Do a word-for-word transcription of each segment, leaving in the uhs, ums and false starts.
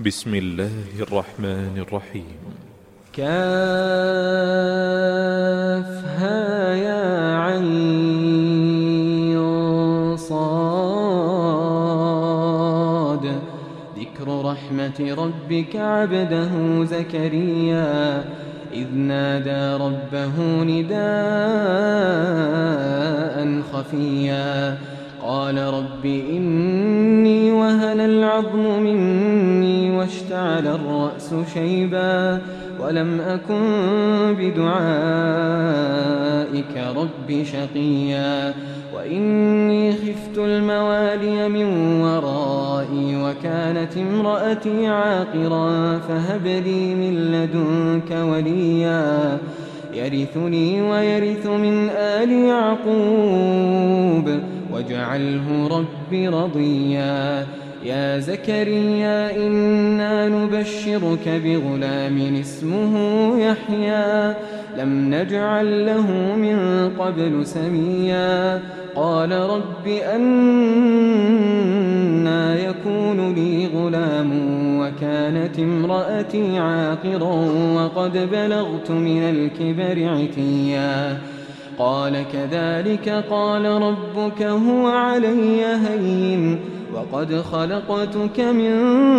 بسم الله الرحمن الرحيم. كافها يا عين صاد ذكر رحمة ربك عبده زكريا إذ نادى ربه نداء خفيا قال رب إني وهن العظم مني واشتعل الرأس شيبا ولم أكن بدعائك رب شقيا وإني خفت الموالي من ورائي وكانت امرأتي عاقرا فهب لي من لدنك وليا يرثني ويرث من آل يعقوب واجعله رب رضيا يا زكريا إنا نبشرك بغلام اسمه يحيى لم نجعل له من قبل سميا قال رب أنى يكون لي غلام وكانت امرأتي عاقرا وقد بلغت من الكبر عتيا قال كذلك قال ربك هو علي هين وقد خلقتك من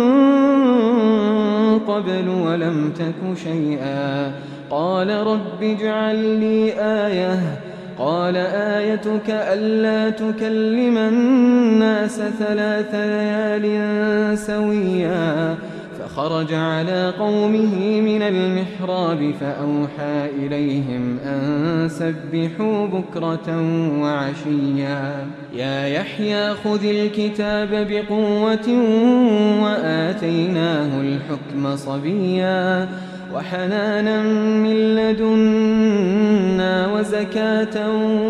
قبل ولم تك شيئا قال رب اجعل لي آية قال آيتك ألا تكلم الناس ثلاث ليال سويا فخرج على قومه من المحراب فأوحى إليهم أن سبحوا بكرة وعشيا يا يحيى خذ الكتاب بقوة وآتيناه الحكم صبيا وحنانا من لدنا وزكاة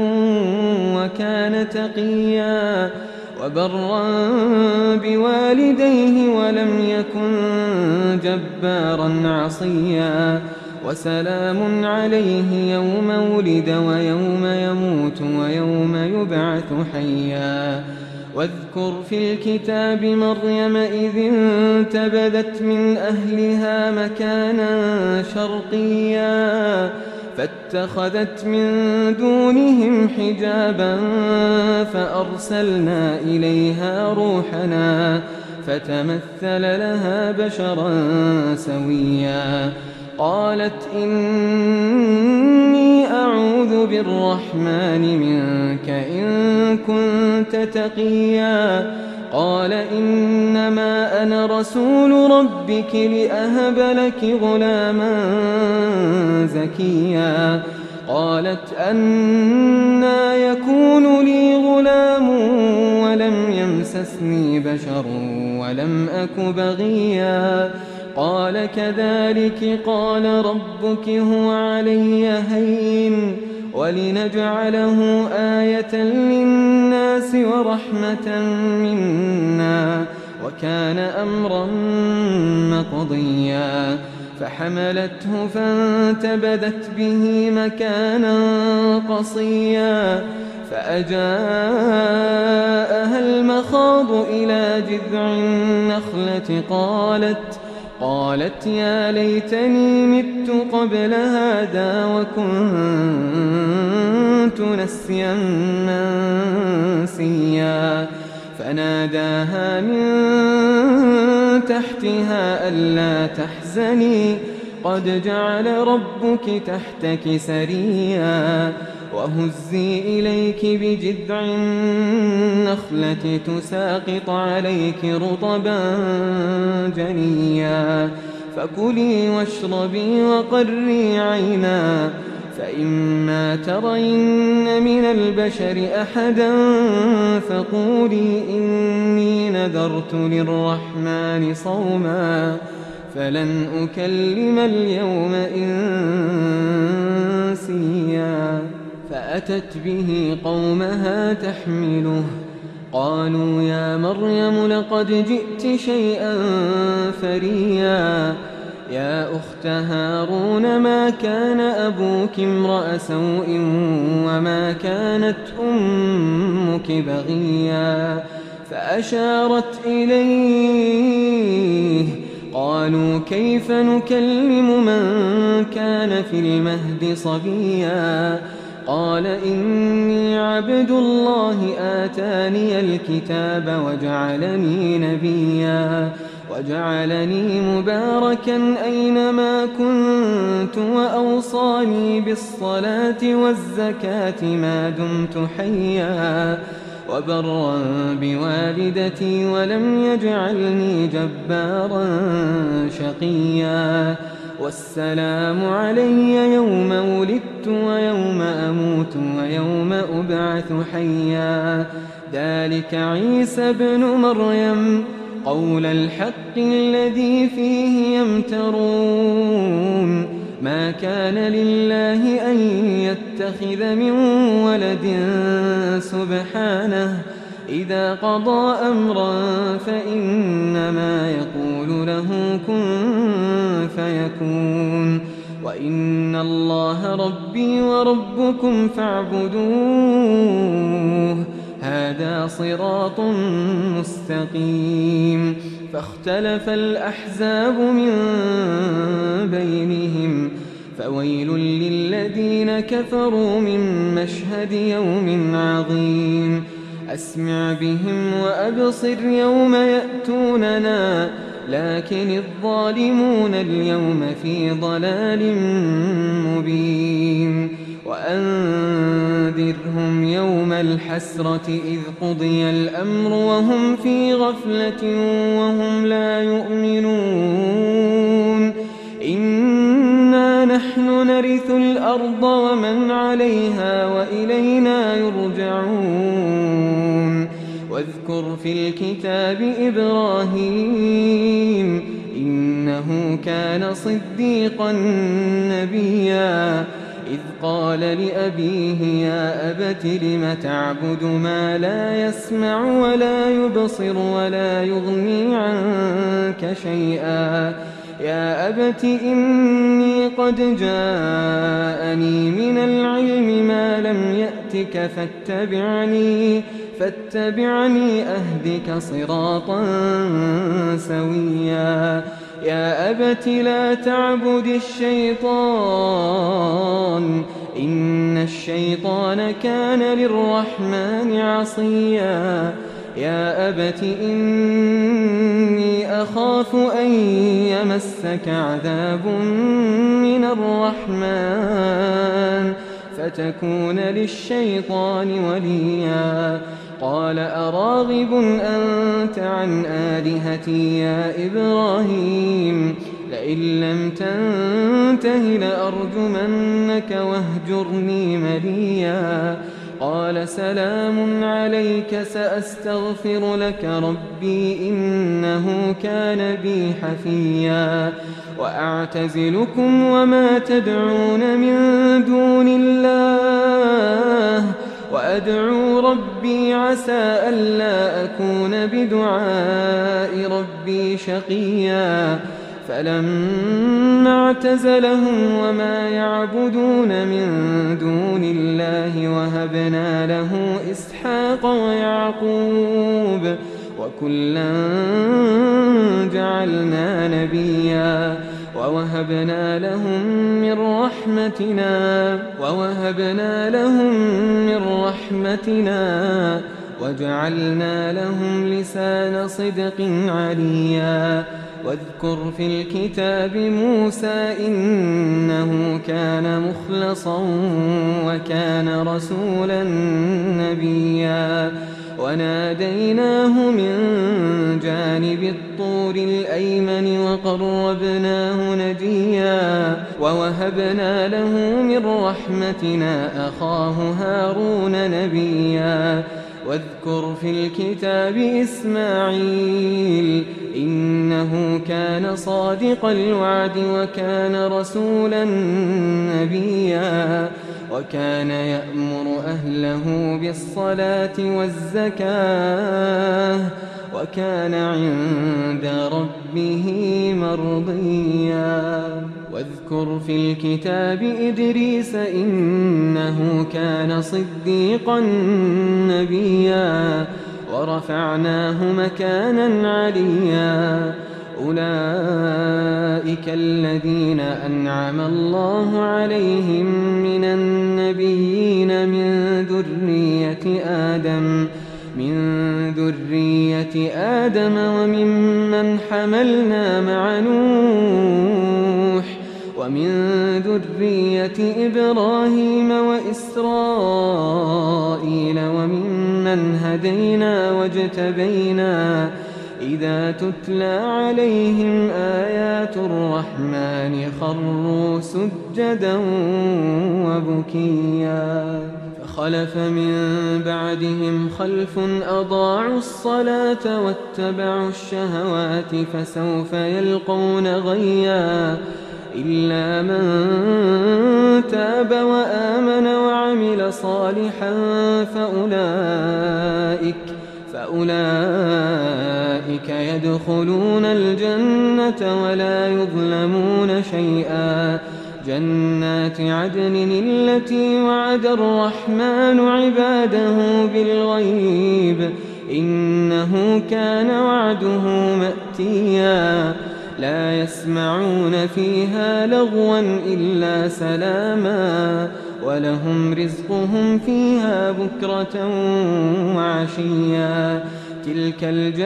وكان تقيا وبرا بوالديه ولم يكن جبارا عصيا وسلام عليه يوم ولد ويوم يموت ويوم يبعث حيا واذكر في الكتاب مريم إذ انتبذت من أهلها مكانا شرقيا فاتخذت من دونهم حجابا فأرسلنا إليها روحنا فتمثل لها بشرا سويا قالت إني أعوذ بالرحمن منك إن كنت تقيا قال إنما أنا رسول ربك لأهب لك غلاما زكيا قالت أنى يكون لي غلام ولم يمسسني بشر ولم أك بغيا قال كذلك قال ربك هو علي هين ولنجعله آية للناس ورحمة منا وكان أمرا مقضيا فحملته فانتبذت به مكانا قصيا فأجاءها المخاض إلى جذع النخلة قالت قالت يا ليتني مت قبل هذا وكنت نسيا منسيا فناداها من تحتها ألا تحزني قد جعل ربك تحتك سريا وهزي إليك بجذع النخلة تساقط عليك رطبا جنيا فكلي واشربي وقري عينا فإما ترين من البشر أحدا فقولي إني نذرت للرحمن صوما فلن أكلم اليوم إنسيا فأتت به قومها تحمله قالوا يا مريم لقد جئت شيئا فريا يا أخت هارون ما كان أبوك امرأ سوء وما كانت أمك بغيا فأشارت إليه قالوا كيف نكلم من كان في المهد صبيا قال إني عبد الله آتاني الكتاب وجعلني نبيا وجعلني مباركا أينما كنت وأوصاني بالصلاة والزكاة ما دمت حيا وبرا بوالدتي ولم يجعلني جبارا شقيا والسلام علي يوم ولدت ويوم أموت ويوم أبعث حيا ذلك عيسى ابن مريم قول الحق الذي فيه يمترون ما كان لله أن يتخذ من ولد سبحانه إذا قضى أمرا فإنما يقول له كن فيكون وإن الله ربي وربكم فاعبدوه هذا صراط مستقيم فاختلف الأحزاب من بينهم فويل للذين كفروا من مشهد يوم عظيم أسمع بهم وأبصر يوم يأتوننا لكن الظالمون اليوم في ضلال مبين وأنذرهم يوم الحسرة إذ قضي الأمر وهم في غفلة وهم لا يؤمنون إنا نحن نرث الأرض ومن عليها وإلينا يرجعون واذكر في الكتاب إبراهيم إنه كان صديقا نبيا إذ قال لأبيه يا أبت لم تعبد ما لا يسمع ولا يبصر ولا يغني عنك شيئا يا أبت إني قد جاءني من العلم ما لم يأتك فاتبعني فاتبعني أهدك صراطا سويا يا أبت لا تعبد الشيطان إن الشيطان كان للرحمن عصيا يا أبت إني أخاف أن يمسك عذاب من الرحمن فتكون للشيطان وليا قال أراغب أنت عن آلهتي يا إبراهيم لئن لم تنته لأرجمنك واهجرني مليا قال سلام عليك سأستغفر لك ربي إنه كان بي حفيا وأعتزلكم وما تدعون من دون الله وأدعو ربي عسى ألا أكون بدعاء ربي شقيا فلما اعتزلهم وما يعبدون من دون الله وهبنا له إسحاق ويعقوب وكلا جعلنا نبيا ووهبنا لهم من رحمتنا ووهبنا لهم من رحمتنا وجعلنا لهم لسان صدق عليا واذكر في الكتاب موسى إنه كان مخلصا وكان رسولا نبيا وناديناه من جانب الطور الأيمن وقربناه نجيا ووهبنا له من رحمتنا أخاه هارون نبيا واذكر في الكتاب إسماعيل إنه كان صادق الوعد وكان رسولا نبيا وكان يأمر أهله بالصلاة والزكاة وكان عند ربه مرضيا واذكر في الكتاب إدريس إنه كان صديقا نبيا ورفعناه مكانا عليا أولئك الذين أنعم الله عليهم من النبيين من ذرية آدم من ذرية آدم وممن حملنا مع نوح ومن ذرية إبراهيم وإسرائيل وممن هدينا واجتبينا إذا تتلى عليهم آيات الرحمن خروا سجدا وبكيا فخلف من بعدهم خلف أضاعوا الصلاة واتبعوا الشهوات فسوف يلقون غيا إلا من تاب وآمن وعمل صالحا فأولئك فأولئك يدخلون الجنة ولا يظلمون شيئا جنات عدن التي وعد الرحمن عباده بالغيب إنه كان وعده مأتيا لا يسمعون فيها لغوا إلا سلاما ولهم رزقهم فيها بكرة وعشيا تلك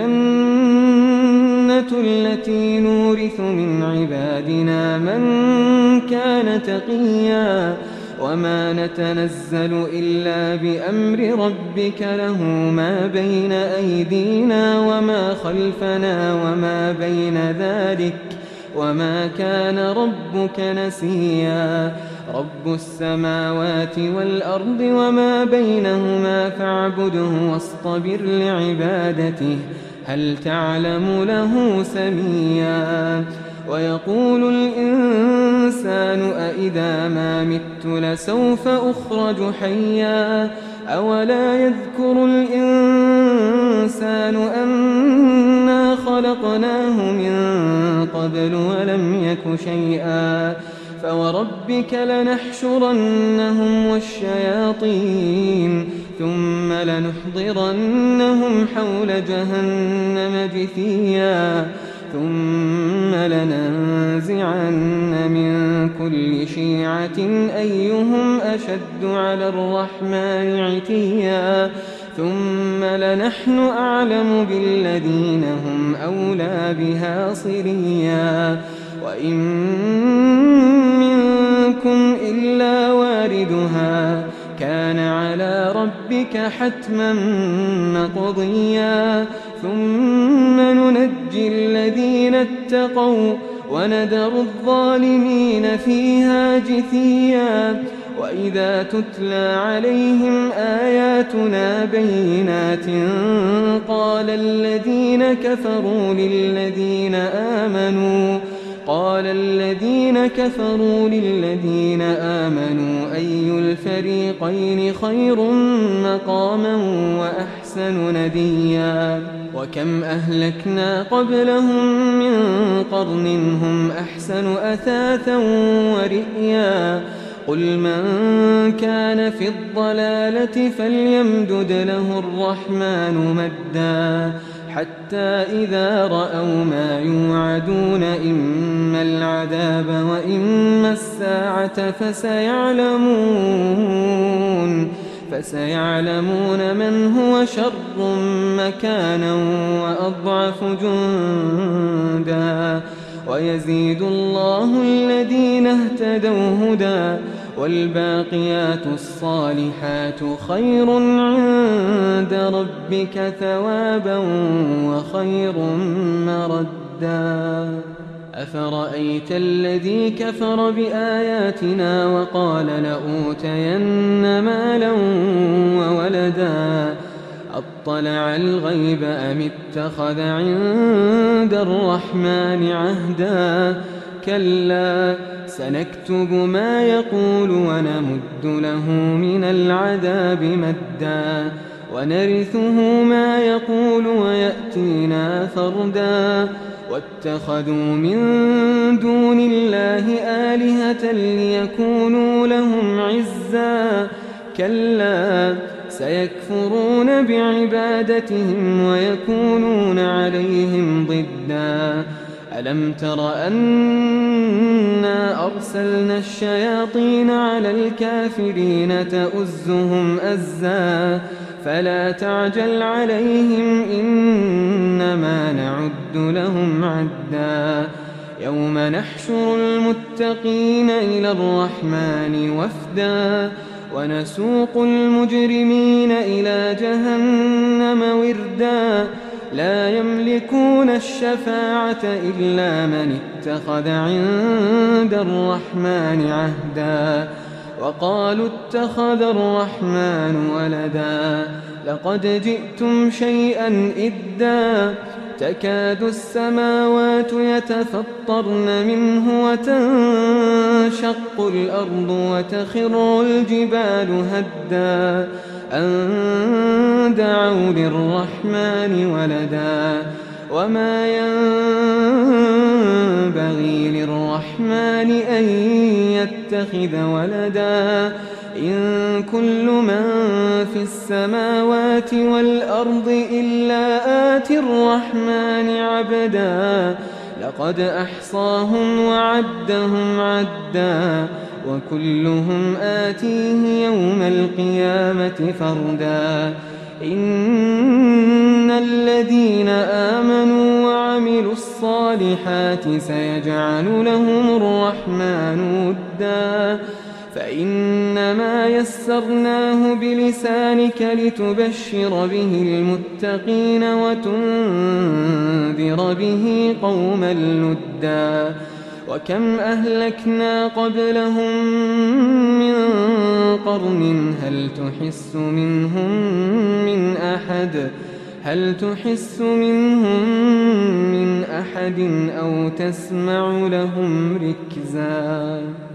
الجنة التي نورث من عبادنا من كان تقيا وما نتنزل إلا بأمر ربك له ما بين أيدينا وما خلفنا وما بين ذلك وما كان ربك نسيا رب السماوات والأرض وما بينهما فاعبده واصطبر لعبادته هل تعلم له سميا ويقول الإنسان أإذا ما مت لسوف أخرج حيا أولا يذكر الإنسان أنا خلقناه من قبل ولم يك شيئا فوربك لنحشرنهم والشياطين ثم لنحضرنهم حول جهنم جثيا ثم لننزعن من كل شيعة أيهم أشد على الرحمن عتيا ثم لنحن أعلم بالذين هم أولى بها صليا وإن منكم إلا واردها كان على ربك حتما مقضيا ثم ننجي الذين اتقوا وندر الظالمين فيها جثيا وإذا تتلى عليهم آياتنا بينات قال الذين كفروا للذين آمنوا قال الذين كفروا للذين آمنوا أي الفريقين خير مقاما وأحسن نديا وكم أهلكنا قبلهم من قرن هم أحسن أثاثا ورئيا قل من كان في الضلالة فليمدد له الرحمن مدا حتى إذا رأوا ما يوعدون إما العذاب وإما الساعة فسيعلمون فسيعلمون من هو شر مكانا وأضعف جندا ويزيد الله الذين اهتدوا هدى والباقيات الصالحات خير عند ربك ثوابا وخير مردا أفرأيت الذي كفر بآياتنا وقال لأوتين مالا وولدا أطلع الغيب أم اتخذ عند الرحمن عهدا كلا سنكتب ما يقول ونمد له من العذاب مدا ونرثه ما يقول ويأتينا فردا واتخذوا من دون الله آلهة ليكونوا لهم عزا كلا سيكفرون بعبادتهم ويكونون عليهم ضدا ألم تر أنا أرسلنا الشياطين على الكافرين تؤزهم أزا فلا تعجل عليهم إنما نعد لهم عدا يوم نحشر المتقين إلى الرحمن وفدا ونسوق المجرمين إلى جهنم وردا لا يملكون الشفاعة إلا من اتخذ عند الرحمن عهدا وقالوا اتخذ الرحمن ولدا لقد جئتم شيئا إدا تكاد السماوات يتفطرن منه وتنشق الأرض وتخر الجبال هدا أن دعوا للرحمن ولدا وما ينبغي للرحمن أن يتخذ ولدا إن كل من في السماوات والأرض إلا آتي الرحمن عبدا لقد أحصاهم وعدهم عدا وكلهم آتيه يوم القيامة فردا إن الذين آمنوا وعملوا الصالحات سيجعل لهم الرحمن ودا فإنما يسرناه بلسانك لتبشر به المتقين وتنذر به قوما لدا وكم أهلكنا قبلهم من قرن هل تحس منهم من أحد هل تحس منهم من أحد أو تسمع لهم ركزا.